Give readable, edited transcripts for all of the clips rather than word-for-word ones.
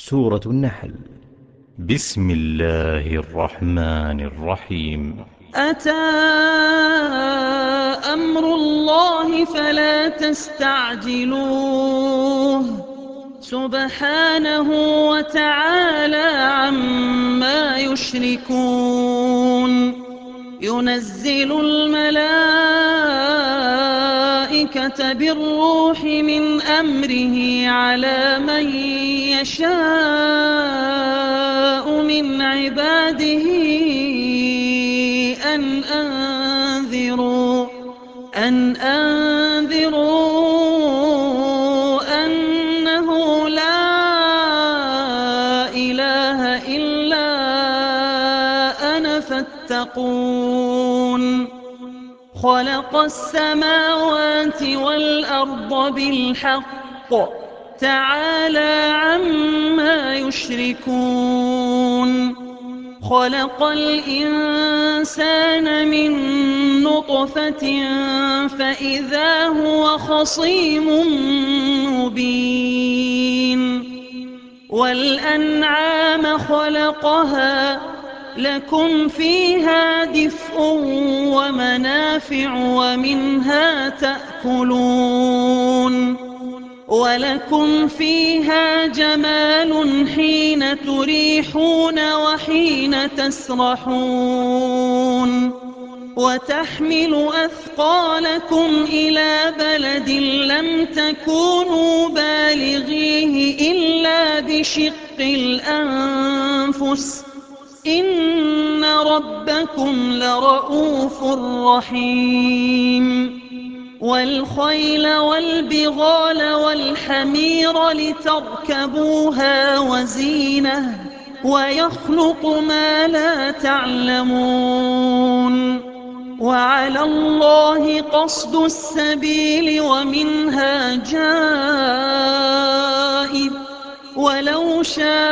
سورة النحل. بسم الله الرحمن الرحيم. أتى أمر الله فلا تستعجلوه سبحانه وتعالى عما يشركون. ينزل الملائكة بالروح من أمره على من يشاء من عباده أن أنذروا أنه لا إله إلا أنا فاتقون. خلق السماوات والأرض بالحق تعالى عما يشركون. خلق الإنسان من نطفة فإذا هو خصيم مبين. والأنعام خلقها لكم فيها دفء ومنافع ومنها تأكلون. ولكم فيها جمال حين تريحون وحين تسرحون. وتحمل أثقالكم إلى بلد لم تكونوا بالغيه إلا بشق الأنفس إن ربكم لرؤوف رحيم. والخيل والبغال والحمير لتركبوها وزينة ويخلق ما لا تعلمون. وعلى الله قصد السبيل ومنها جائر ولو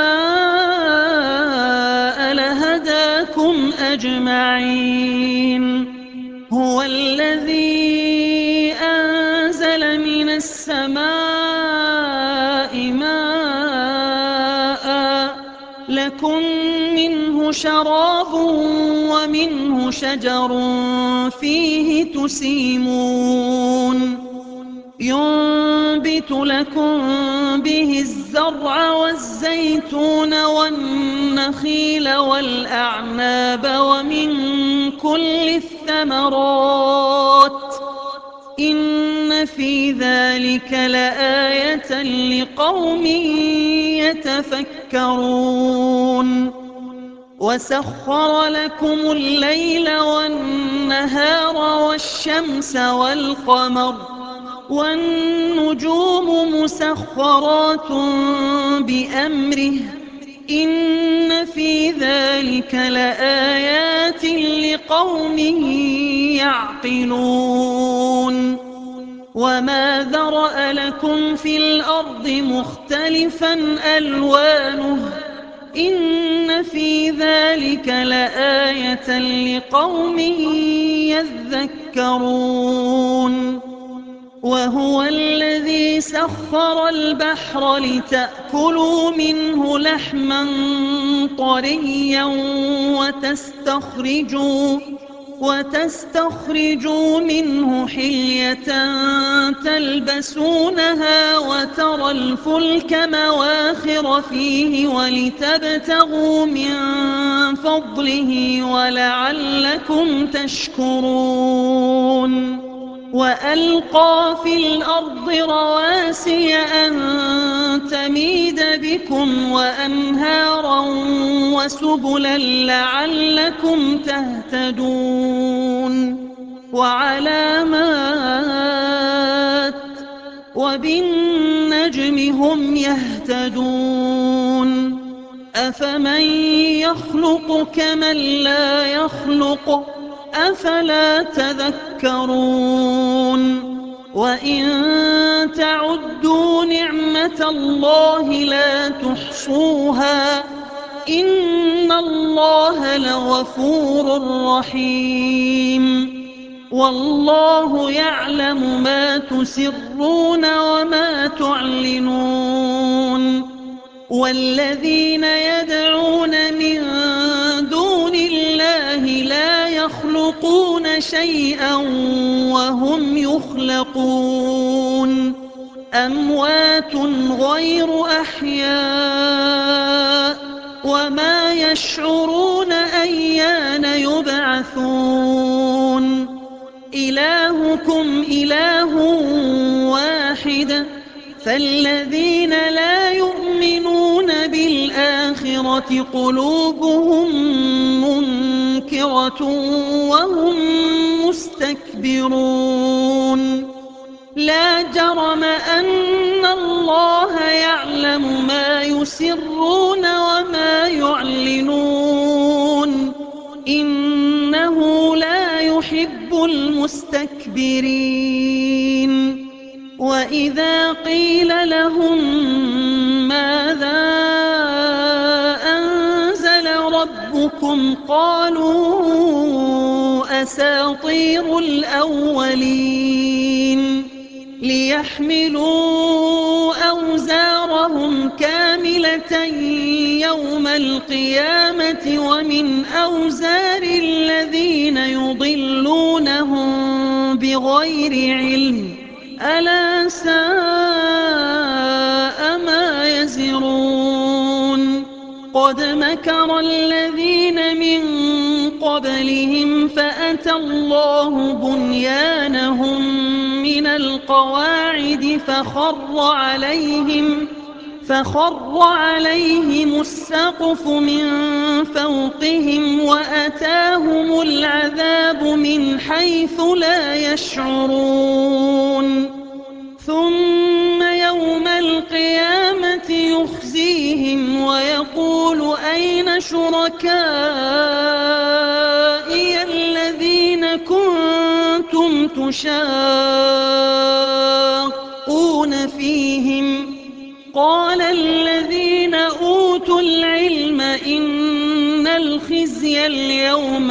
شاء لهداكم أجمعين. هو الذي أنزل من السماء ماء لكم منه شراب ومنه شجر فيه تسيمون. ينبت لكم به الزرع والزيتون والنخيل والأعناب ومن كل الثمرات إن في ذلك لآية لقوم يتفكرون. وسخر لكم الليل والنهار والشمس والقمر والنجوم مسخرات بأمره إن في ذلك لآيات لقوم يعقلون. وما ذرأ لكم في الأرض مختلفا ألوانه إن في ذلك لآية لقوم يذكرون. وهو الذي سخر البحر لتأكلوا منه لحما طريا وتستخرجوا منه حلية تلبسونها وترى الفلك مواخر فيه ولتبتغوا من فضله ولعلكم تشكرون. وألقى في الأرض رواسي أن تميد بكم وأنهارا وسبلا لعلكم تهتدون. وعلامات وبالنجم هم يهتدون. أفمن يخلق كمن لا يخلق أفلا تذكرون. وإن تعدوا نعمة الله لا تحصوها إن الله لغفور رحيم. والله يعلم ما تسرون وما تعلنون والذين يدعون من دون الله لا يخلقون شيئا وهم يخلقون أموات غير أحياء وما يشعرون أيان يبعثون إلهكم إله واحد فالذين لا يؤمنون بالآخرة قلوبهم منكرة وهم مستكبرون لا جرم أن الله يعلم ما يسرون وما يعلنون إنه لا يحب المستكبرين وإذا قيل لهم ماذا أنزل ربكم قالوا أساطير الأولين ليحملوا أوزارهم كاملة يوم القيامة ومن أوزار الذين يضلونهم بغير علم ألا ساء ما يزرون قد مكر الذين من قبلهم فأتى الله بنيانهم من القواعد فخر عليهم السقف من فوقهم وأتاهم العذاب من حيث لا يشعرون ثم يوم القيامة يخزيهم ويقول أين شركائي الذين كنتم تشاقون فيهم قال الذين أوتوا العلم إن الخزي اليوم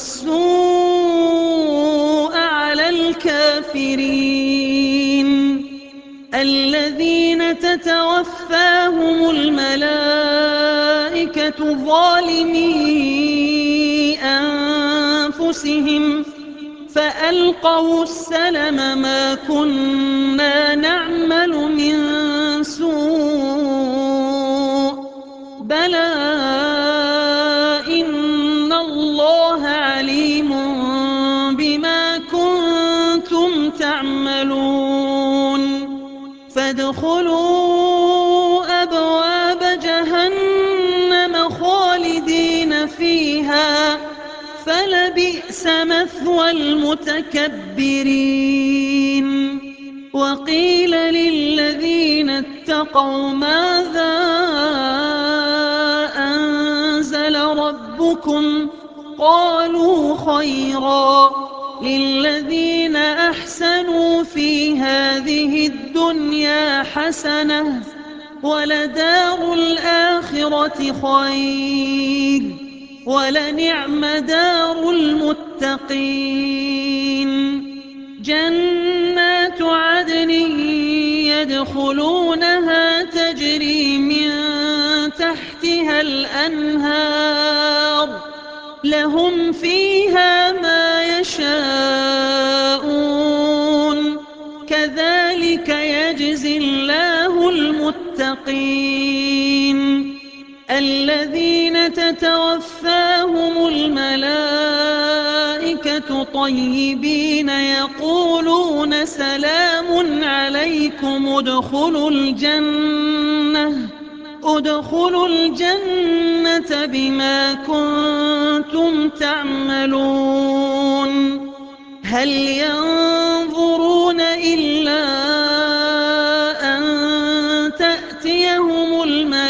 والسوء على الكافرين الذين تتوفاهم الملائكة ظالمي أنفسهم فألقوا السلم ما كنا نعمل من سوء بلى إن الله عليم بما كنتم تعملون فادخلوا أبواب جهنم خالدين فيها فلبئس مثوى المتكبرين وقيل للذين اتقوا ماذا أنزل ربكم قالوا خيرا للذين أحسنوا في هذه الدنيا حسنة ولدار الآخرة خير ولنعم دار المتقين جنات عدن يدخلونها تجري من تحتها الأنهار لهم فيها ما يشاءون كذلك يجزي الله المتقين الذين تتوفاهم الملائكة طيبين يقولون سلام عليكم ادخلوا الجنة بما كنتم تعملون هل ينظرون إلا أن تأتيهم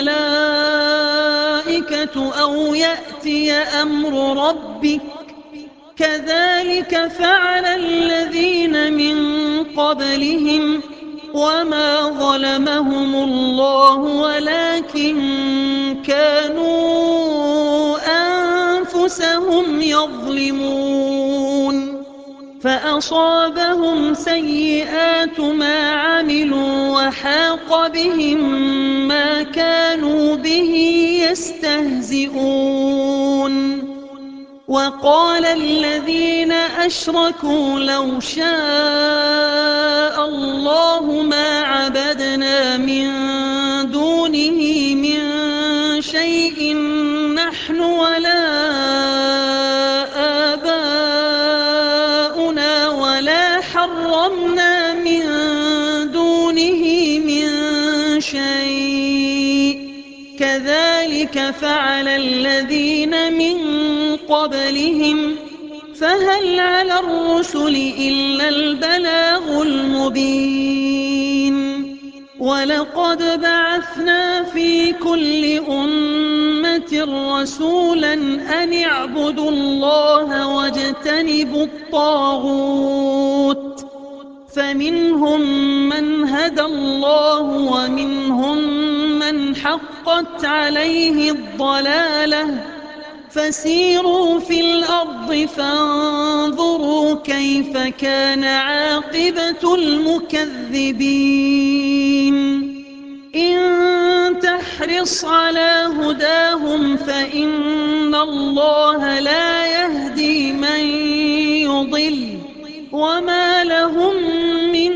الملائكة أو يأتي أمر ربك كذلك فعل الذين من قبلهم وما ظلمهم الله ولكن كانوا أنفسهم يظلمون فأصابهم سيئات ما عملوا وحاق بهم ما كانوا به يستهزئون وقال الذين أشركوا لو شاء الله ما عبدنا من دونه من شيء نحن ولا آباؤنا ولا حرمنا من دونه من شيء كذلك فعل الذين من قبلهم فهل على الرسل إلا البلاغ المبين ولقد بعثنا في كل أمة رسولا أن اعبدوا الله واجتنبوا الطاغوت فمنهم من هدى الله ومنهم من حقت عليه الضلالة فسيروا في الأرض فانظروا كيف كان عاقبة المكذبين إن تحرص على هداهم فإن الله لا يهدي من يضل وما لهم من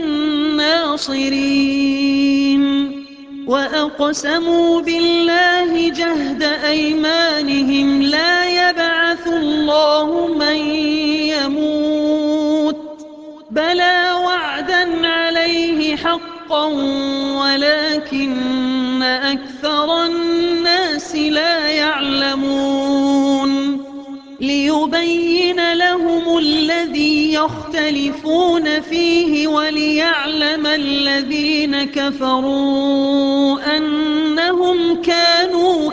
ناصرين وأقسموا بالله جهد أيمانهم لا يبعث الله من يموت بلى وعدا عليه حقا ولكن أكثر الناس لا يعلمون ليبين لهم الذي يختلفون فيه وليعلم الذين كفروا أنهم كانوا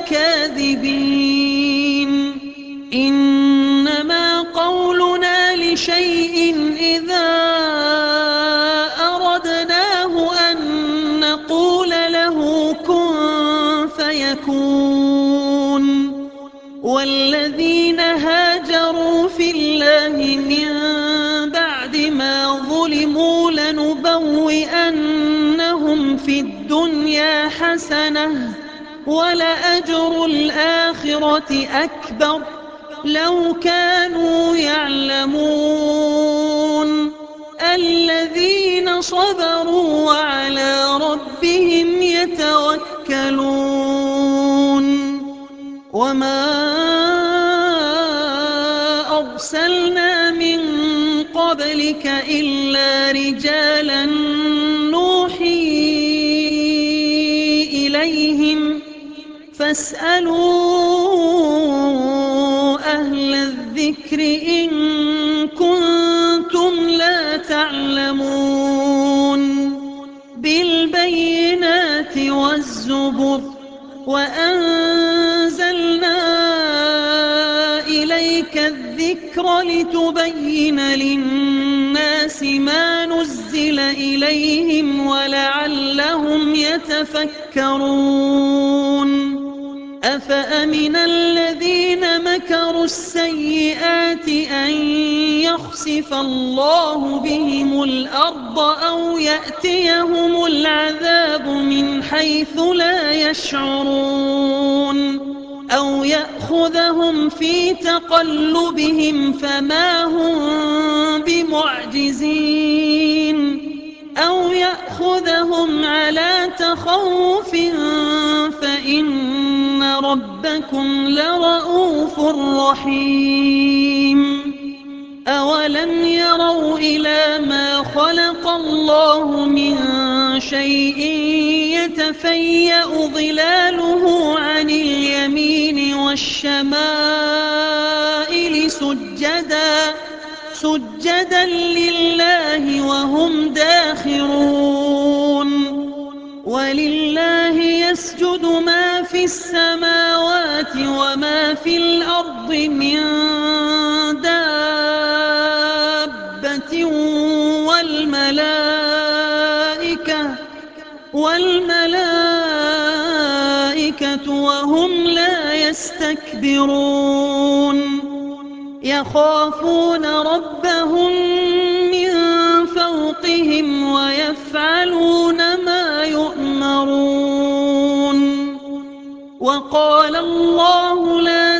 كاذبين إنما قولنا لشيء إذا أردناه أن نقول له كن فيكون والذين هاجروا في الله من بعد ما ظلموا لنبوئنهم في الدنيا حسنة ولأجر الآخرة أكبر لو كانوا يعلمون الذين صبروا وعلى ربهم يتوكلون وما أرسلنا من قبلك إلا رجالا نوحي إليهم فاسألوا أهل الذكر إن كنتم لا تعلمون بالبينات والزبر وأنزلنا إليك الذكر لتبين للناس ما نزل إليهم ولعلهم يتفكرون أفأمن الذين مكروا السيئات أن يخسف الله بهم الأرض أو يأتيهم العذاب من حيث لا يشعرون أو يأخذهم في تقلبهم فما هم بمعجزين أو يأخذهم على تخوف فإن ربكم لرؤوف رحيم أولم يروا إلى ما خلق الله من شيء يتفيأ ظلاله عن اليمين والشمائل سجدا لله وهم داخرون ولله يسجد ما في السماوات وما في الأرض من دابة والملائكة وهم لا يستكبرون يخافون ربهم من فوقهم ويفعلون ما يؤمرون. وقال الله لا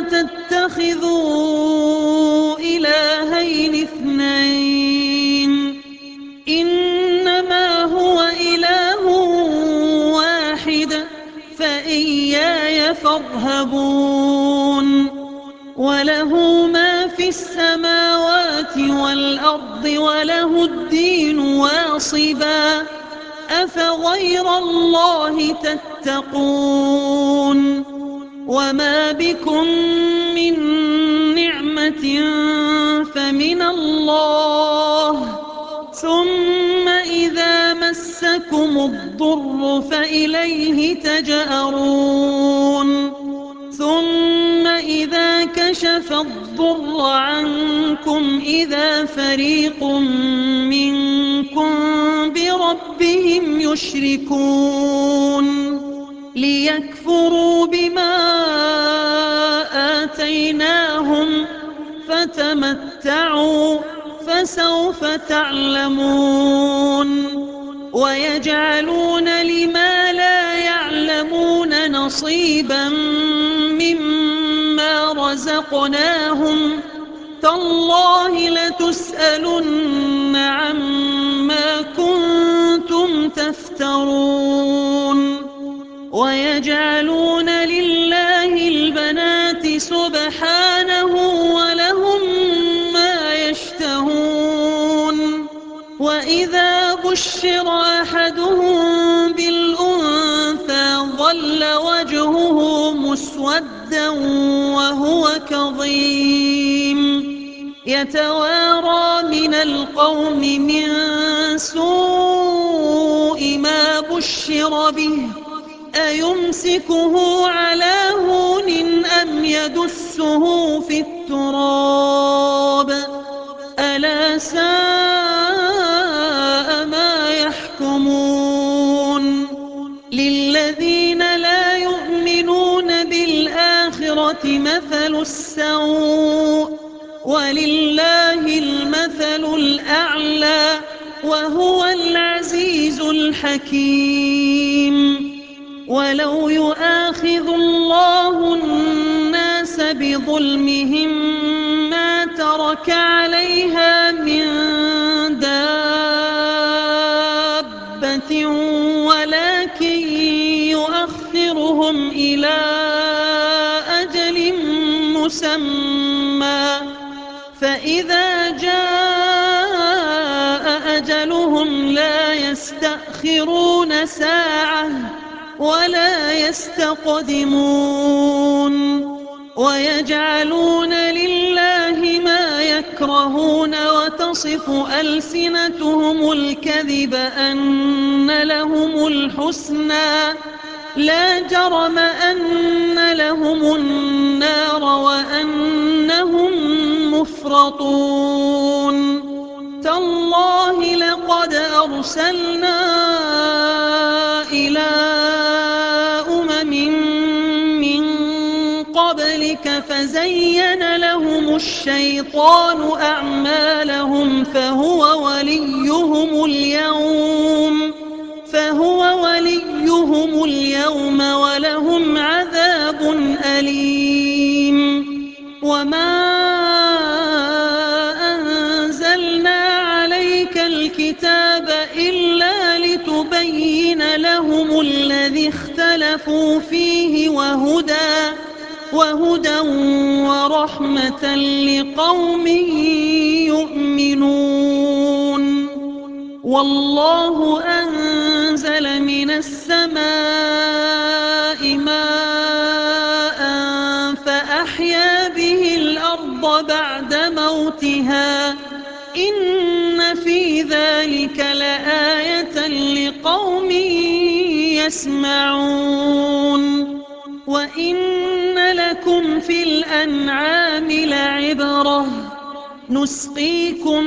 تتخذوا إلهين اثنين إنما هو إله واحد فإياي فارهبون. وله ما في السماوات والأرض وله الدين واصبا أفغير الله تتقون. وما بكم من نعمة فمن الله ثم إذا مسكم الضر فإليه تجأرون. ثم إذا كشف الضر عنكم إذا فريق منكم بربهم يشركون. ليكفروا بما آتيناهم فتمتعوا فسوف تعلمون. ويجعلون لما لا يعلمون نصيبا مما رزقناهم تالله لتسألن عما كنتم تفترون. ويجعلون لله البنات سبحانه ولهم ما يشتهون. وإذا بشر أحدهم بالأنثى ظل وجهه مسودا وهو كظيم يتوارى من القوم من سوء ما بشر به أيمسكه على هون أم يدسه في التراب ألا ساء ما يحكمون. للذين لا يؤمنون بالآخرة مثل السوء ولله المثل الأعلى وهو العزيز الحكيم. ولو يؤاخذ الله الناس بظلمهم ما ترك عليها من دابة ولكن يؤخرهم إلى أجل مسمى فإذا جاء أجلهم لا يستأخرون ساعة ولا يستقدمون. ويجعلون لله ما يكرهون وتصف ألسنتهم الكذب أن لهم الحسنى لا جرم أن لهم النار وأنهم مفرطون. تالله لقد أرسلنا إلى من قبلك فزين لهم الشيطان أعمالهم فهو وليهم اليوم ولهم عذاب أليم. وما أنزلنا عليك الكتاب إلا لتبين لهم الذي اختلفوا فيه وهدى ورحمة لقوم يؤمنون. والله أنزل من السماء ماء فأحيا به الأرض بعد موتها إن في ذلك لآية لقوم يسمعون. وإن لكم في الأنعام لعبرة نسقيكم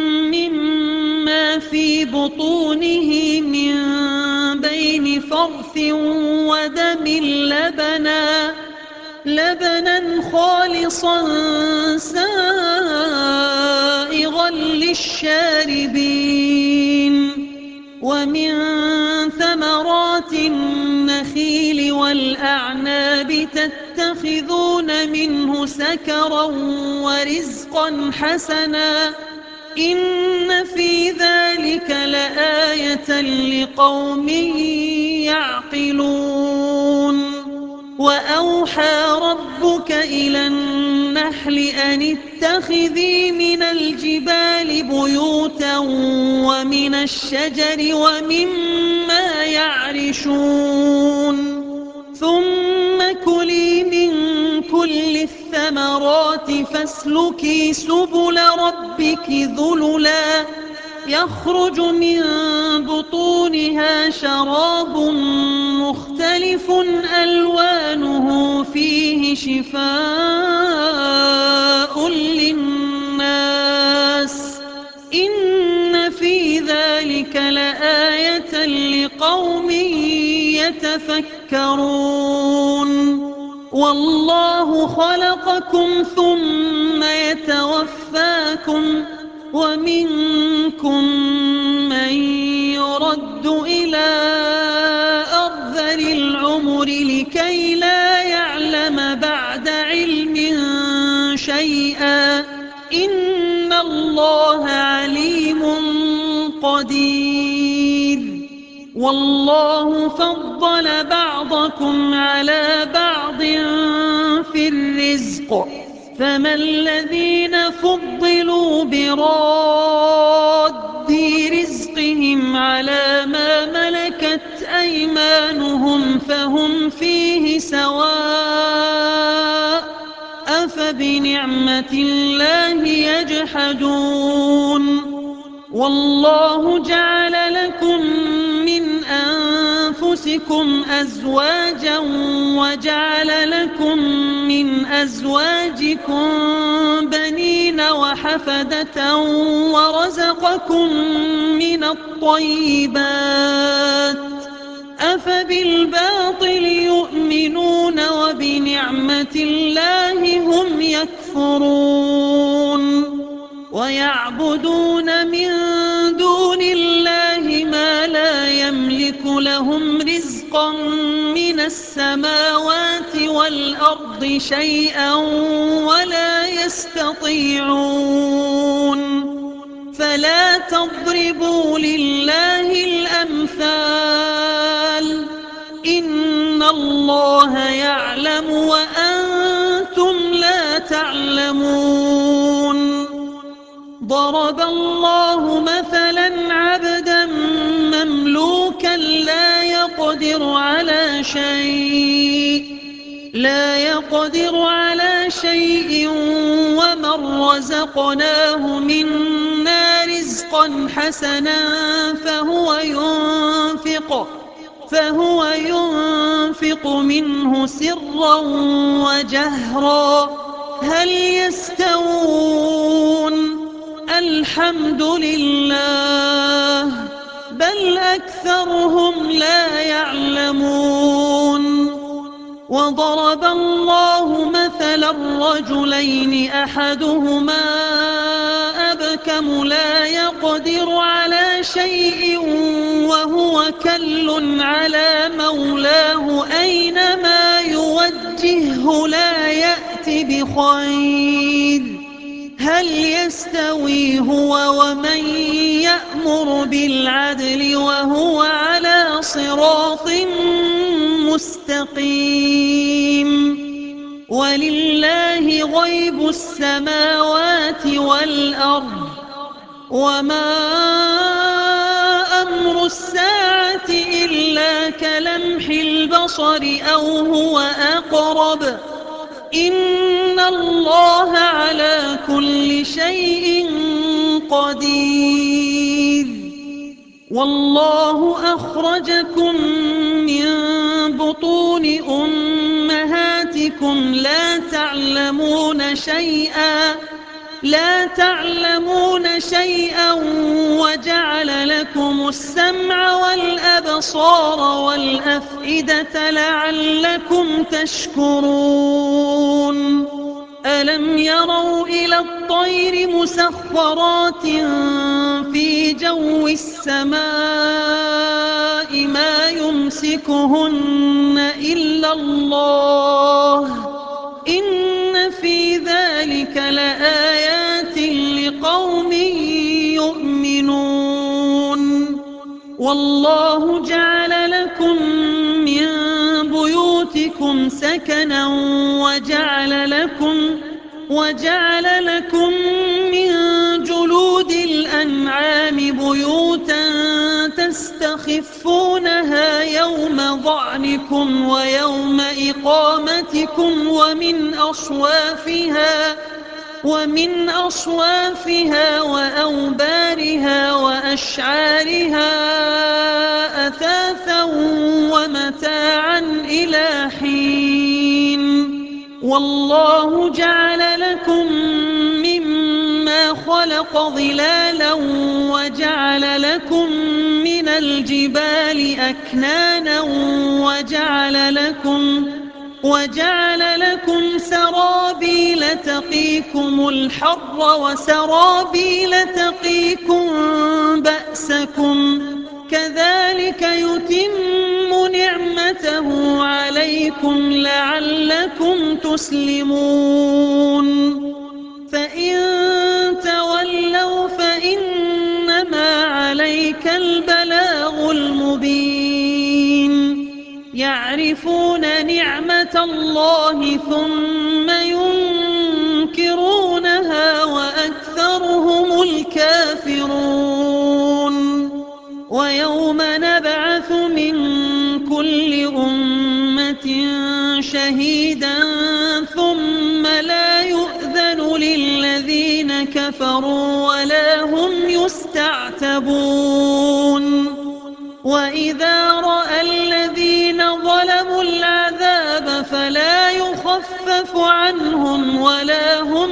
مما في بطونه من بين فرث ودم لبنا خالصا سائغا للشاربين ومن ثمرات النخيل والأعناب تتخذون منه سكرا ورزقا حسنا إن في ذلك لآية لقوم يعقلون وأوحى ربك إلى النحل أن اتخذي من الجبال بيوتا ومن الشجر ومما يعرشون ثم كلي من كل الثمرات فاسلكي سبل ربك ذللا يخرج من بطونها شراب مختلف ألوانه فيه شفاء للناس إن في ذلك لآية لقوم يتفكرون والله خلقكم ثم يتوفاكم ومنكم من يرد إلى أرذل العمر لكي لا يعلم بعد علم شيئا إن الله عليم قدير والله فضل بعضكم على بعض في الرزق فما الذين فضلوا براد رزقهم على ما ملكت أيمانهم فهم فيه سواء أفبنعمة الله يجحدون والله جعل لكم من أنفسكم أزواجا وجعل لكم من أزواجكم بنين وحفدة ورزقكم من الطيبات أفبالباطل يؤمنون وبنعمة الله هم يكفرون ويعبدون من دون الله ما لا يملك لهم رزقا من السماوات والأرض شيئا ولا يستطيعون فلا تضربوا لله الأمثال إن الله يعلم وأنتم لا تعلمون ضرب الله مثلا عبدا مملوكا لا يقدر على شيء ومن رزقناه منا رزقا حسنا فهو ينفق منه سرا وجهرا هل يستوون الحمد لله بل أكثرهم لا يعلمون وضرب الله مثلا رجلين أحدهما أبكم لا يقدر على شيء وهو كل على مولاه أينما يوجهه لا يأتي بخير هل يستوي هو ومن يأمر بالعدل وهو على صراط مستقيم ولله غيب السماوات والأرض وما أمر الساعة إلا كلمح البصر أو هو أقرب إن الله على كل شيء قدير والله أخرجكم من بطون أمهاتكم لا تعلمون شيئا لا تعلمون شيئا وجعل لكم السمع والأبصار والأفئدة لعلكم تشكرون ألم يروا إلى الطير مسخرات في جو السماء ما يمسكهن إلا الله إن في ذلك لآيات لقوم يؤمنون والله جعل لكم من بيوتكم سكنا وجعل لكم من جلود الأنعام بيوتا تستخفونها يوم ظعنكم ويوم إقامتكم ومن أصوافها وأوبارها وأشعارها أثاثا ومتاعا إلى حين والله جعل لكم مما خلق ظلالا وجعل لكم من الجبال أكنانا وجعل لكم سرابيل تقيكم الحر وسرابيل تقيكم بأسكم كذلك يتم نعمته عليكم لعلكم تسلمون فإن تولوا فإنما عليك البلاغ المبين يعرفون نعمة الله ثم ينكرونها وأكثرهم الكافرون ويوم نبعث من كل أمة شهيدا ثم لا يؤذن للذين كفروا ولا هم يستعتبون وإذا رأى الذين ظلموا العذاب فلا يخفف عنهم ولا هم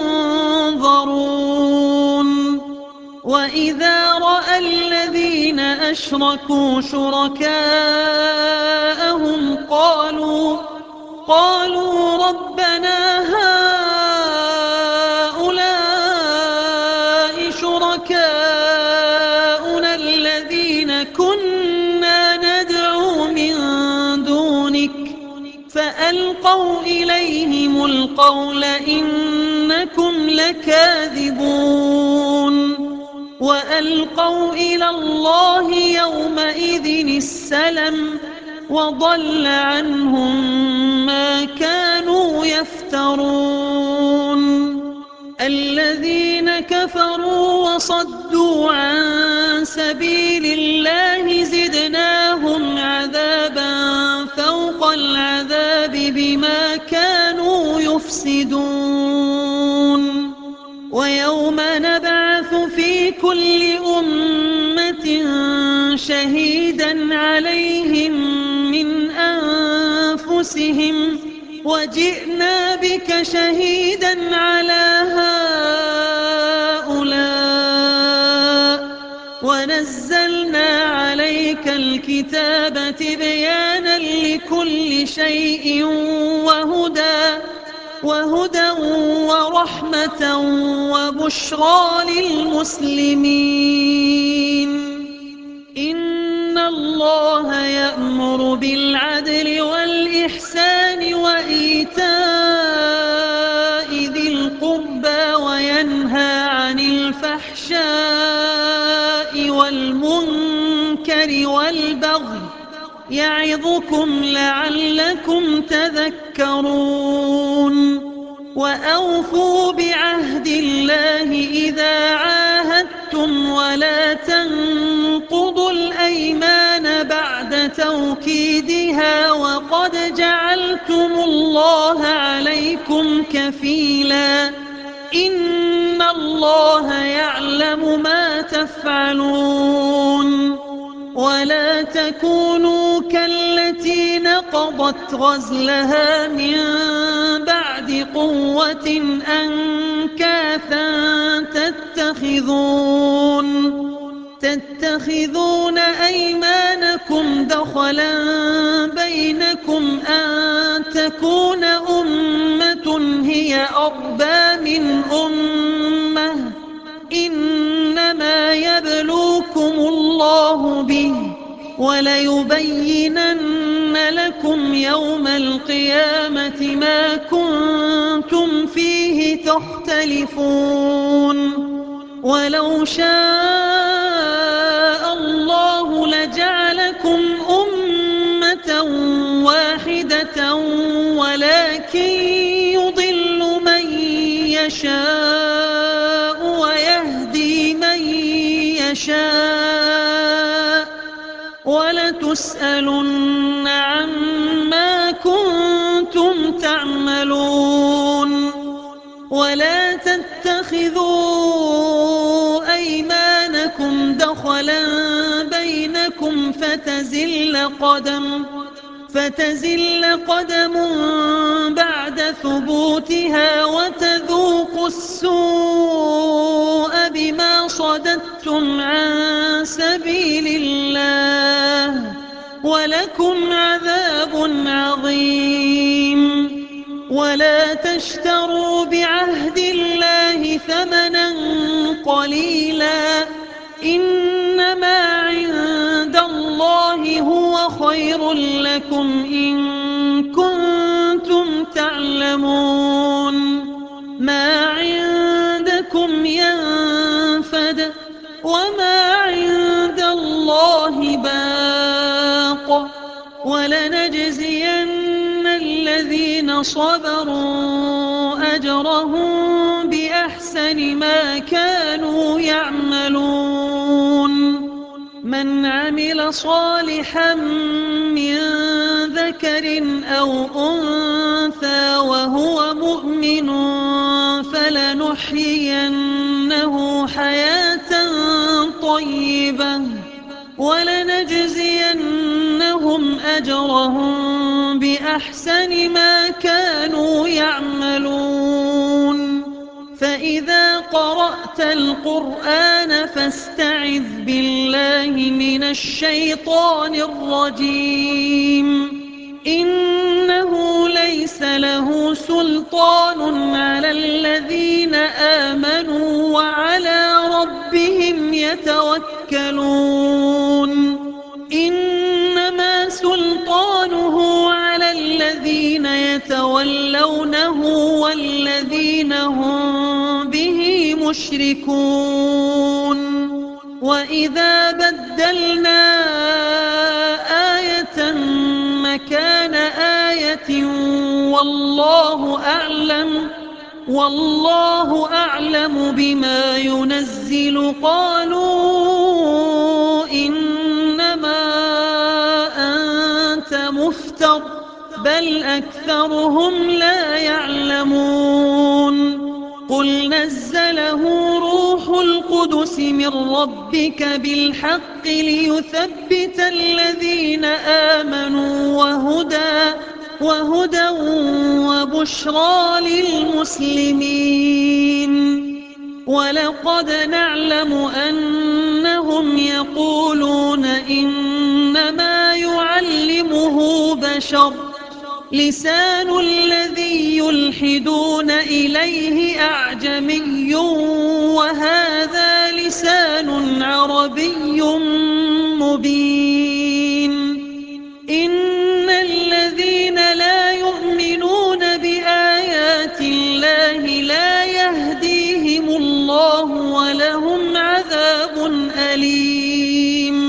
ينظرون وإذا رأى الذين أشركوا شركاءهم قالوا ربنا هؤلاء شركاؤنا الذين كنا ندعو من دونك فألقوا إليهم القول إنكم لكاذبون وألقوا إلى الله يومئذ السلم وضل عنهم ما كانوا يفترون الذين كفروا وصدوا عن سبيل الله زدناهم عذابا فوق العذاب بما كانوا يفسدون ويوم نبعث في كل أمة شهيدا عليهم من أنفسهم وجئنا بك شهيدا على هؤلاء ونزلنا عليك الكتاب تبيانا لكل شيء وهدى ورحمة وبشرى للمسلمين إن الله يأمر بالعدل والإحسان وإيتاء ذي القربى وينهى عن الفحشاء والمنكر والبغي يعظكم لعلكم تذكرون وأوفوا بعهد الله إذا عاهدتم ولا تنقضوا الأيمان بعد توكيدها وقد جعلتم الله عليكم كفيلا إن الله يعلم ما تفعلون ولا تكونوا كالتي نقضت غزلها من بعد قوة أنكاثا تتخذون أيمانكم دخلا بينكم أن تكون أمة هي أربى من أمة إنما يبلوكم الله به وليبينن لكم يوم القيامة ما كنتم فيه تختلفون ولو شاء الله لجعلكم أمة واحدة ولكن يضل من يشاء ويهدي من يشاء ولتسألن عما كنتم تعملون ولا تتخذوا أيمانكم دخلا بينكم فتزل قدم بعد ثبوتها وتذوقوا السوء بما صددتم عن سبيل الله ولكم عذاب عظيم ولا تشتروا بعهد الله ثمنا قليلا إنما عند الله هو خير لكم إن كنتم تعلمون ما عندكم ينفد وما عند الله باق ولنجزين الذين صبروا أجرهم بأحسن ما كانوا يعملون من عمل صالحا من ذكر أو أنثى وهو مؤمن فلنحيينه حياة طيبة ولنجزينهم أجرهم بأحسن ما كانوا يعملون فإذا قرأت القرآن فاستعذ بالله من الشيطان الرجيم إنه ليس له سلطان على الذين آمنوا وعلى ربهم يتوكلون إنما سلطانه على الذين يتولونه والذين هم به مشركون وإذا بدلنا آية مكان آية والله أعلم بما ينزل قالوا إنما أنت مفتر بل أكثرهم لا يعلمون قل نزله روح القدس من ربك بالحق ليثبت الذين آمنوا وهدى وبشرى للمسلمين ولقد نعلم أنهم يقولون إنما يعلمه بشر لسان الذي يلحدون إليه أعجمي وهذا لسان عربي مبين إن الذين لا يؤمنون بآيات الله لا يهديهم الله ولهم عذاب أليم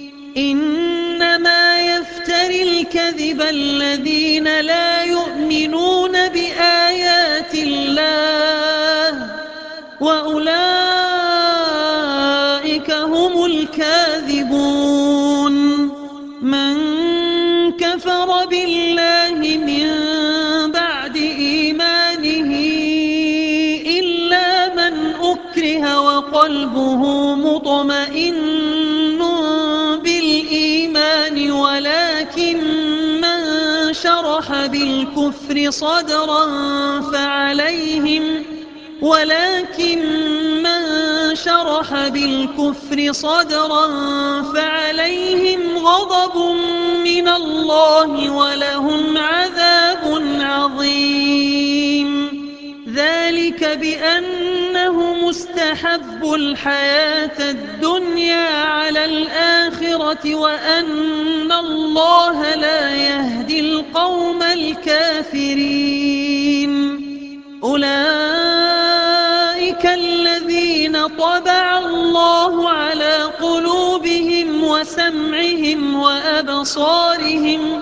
إنما يفتري الكذب الذين لا يؤمنون بآيات الله وأولئك هم الكاذبون من كفر بالله من بعد إيمانه إلا من أكره وقلبه مطمئن بالإيمان ولكن من شرح بالكفر صدرا ولكن من شرح بالكفر صدرا فعليهم غضب من الله ولهم عذاب عظيم. ذلك بأنه مستحب الحياة الدنيا على الآخرة وأن الله لا يهدي القوم الكافرين. أولئك الذين طبع الله على قلوبهم وسمعهم وأبصارهم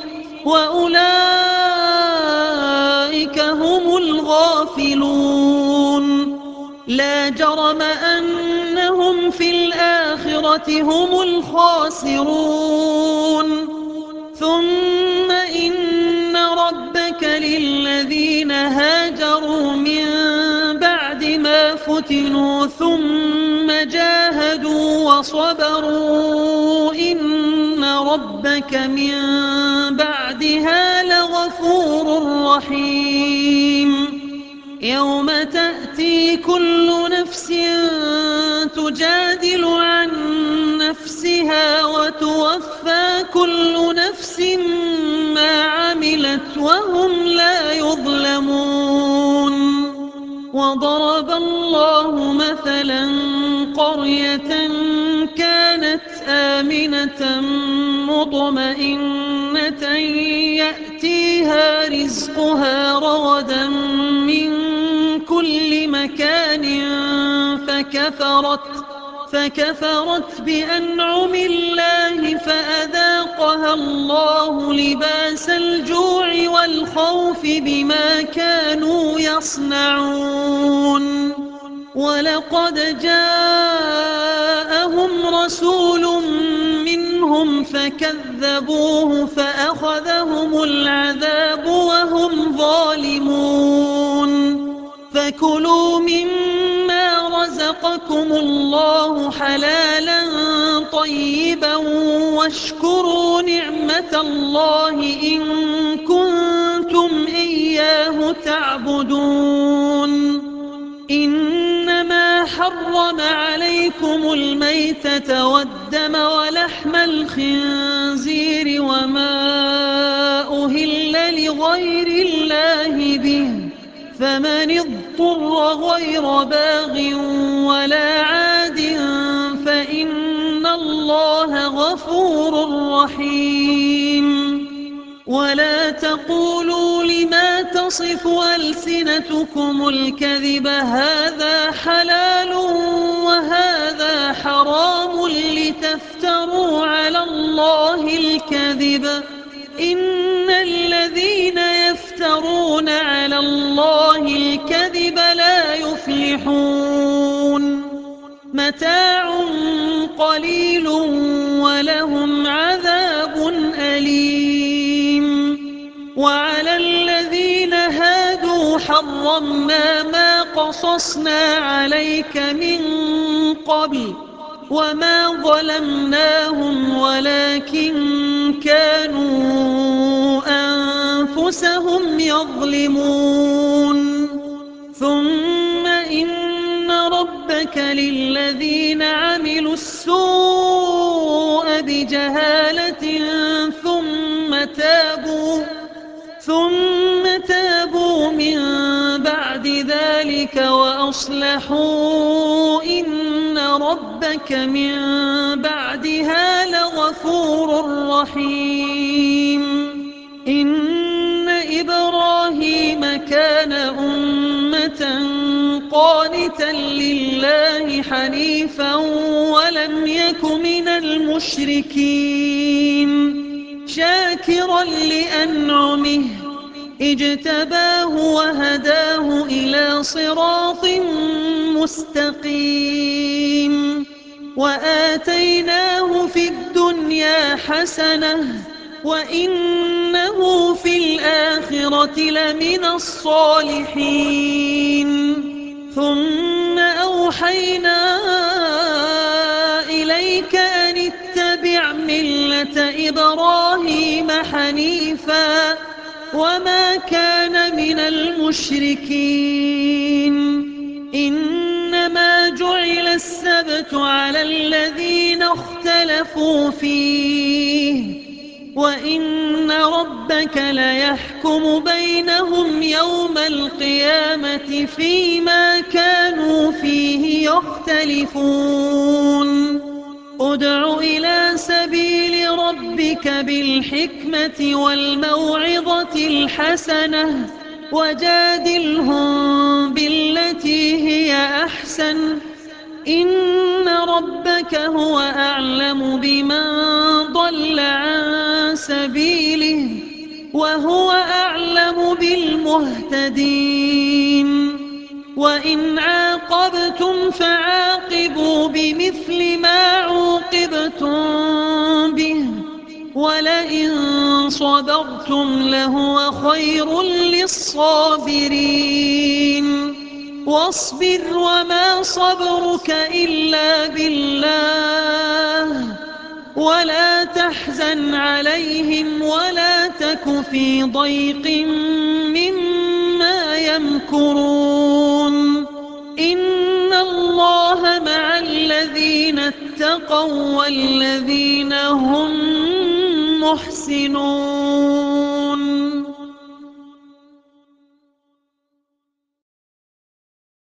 وأولئك هم الغافلون. لا جرم أنهم في الآخرة هم الخاسرون. ثم إن ربك للذين هاجروا من بعد ما فتنوا ثم جاهدوا وصبروا إن ربك من بعدها لغفور رحيم. يوم تأتي كل نفس تجادل عن نفسها وتوفى كل نفس ما عملت وهم لا يظلمون. وضرب الله مثلا قرية كانت آمنة مطمئنة يأتيها رزقها رغدا من كل مكان فكفرت بأنعم الله فأذاقها الله لباس الجوع والخوف بما كانوا يصنعون. ولقد جاءهم رسول منهم فكذبوه فأخذهم العذاب وهم ظالمون. فكلوا مما رزقكم الله حلالا طيبا واشكروا نعمة الله إن كنتم إياه تعبدون. إنما حرم عليكم الميتة والدم ولحم الخنزير وما أهل لغير الله به فمن اضطر غير باغ ولا عاد فإن الله غفور رحيم. ولا تقولوا لما تصف ألسنتكم الكذب هذا حلال وهذا حرام لتفتروا على الله الكذب إن الذين يفترون على الله الكذب لا يفلحون. متاع قليل ولهم عذاب أليم. وعلى الذين هادوا حرمنا ما قصصنا عليك من قبل وما ظلمناهم ولكن كانوا أنفسهم يظلمون. ثم إن ربك للذين عملوا السوء بجهالة ثم تابوا من بعد ذلك وأصلحوا إن ربك من بعدها لغفور رحيم. إن إبراهيم كان أمة قانتا لله حنيفا ولم يك من المشركين شاكرا لأنعمه اجتباه وهداه إلى صراط مستقيم. وآتيناه في الدنيا حسنة وإنه في الآخرة لمن الصالحين. ثم أوحينا إليك أن اتبع ملة إبراهيم حنيفا وما كان من المشركين. الحسرة على الذين اختلفوا فيه وإن ربك ليحكم بينهم يوم القيامة فيما كانوا فيه يختلفون ادع إلى سبيل ربك بالحكمة والموعظة الحسنة وجادلهم بالتي هي أحسن إن ربك هو أعلم بمن ضل عن سبيله وهو أعلم بالمهتدين وإن عاقبتم فعاقبوا بمثل ما عوقبتم به ولئن صبرتم لهو خير للصابرين واصبر وما صبرك إلا بالله ولا تحزن عليهم ولا تك في ضيق مما يمكرون إن الله مع الذين اتقوا والذين هم محسنون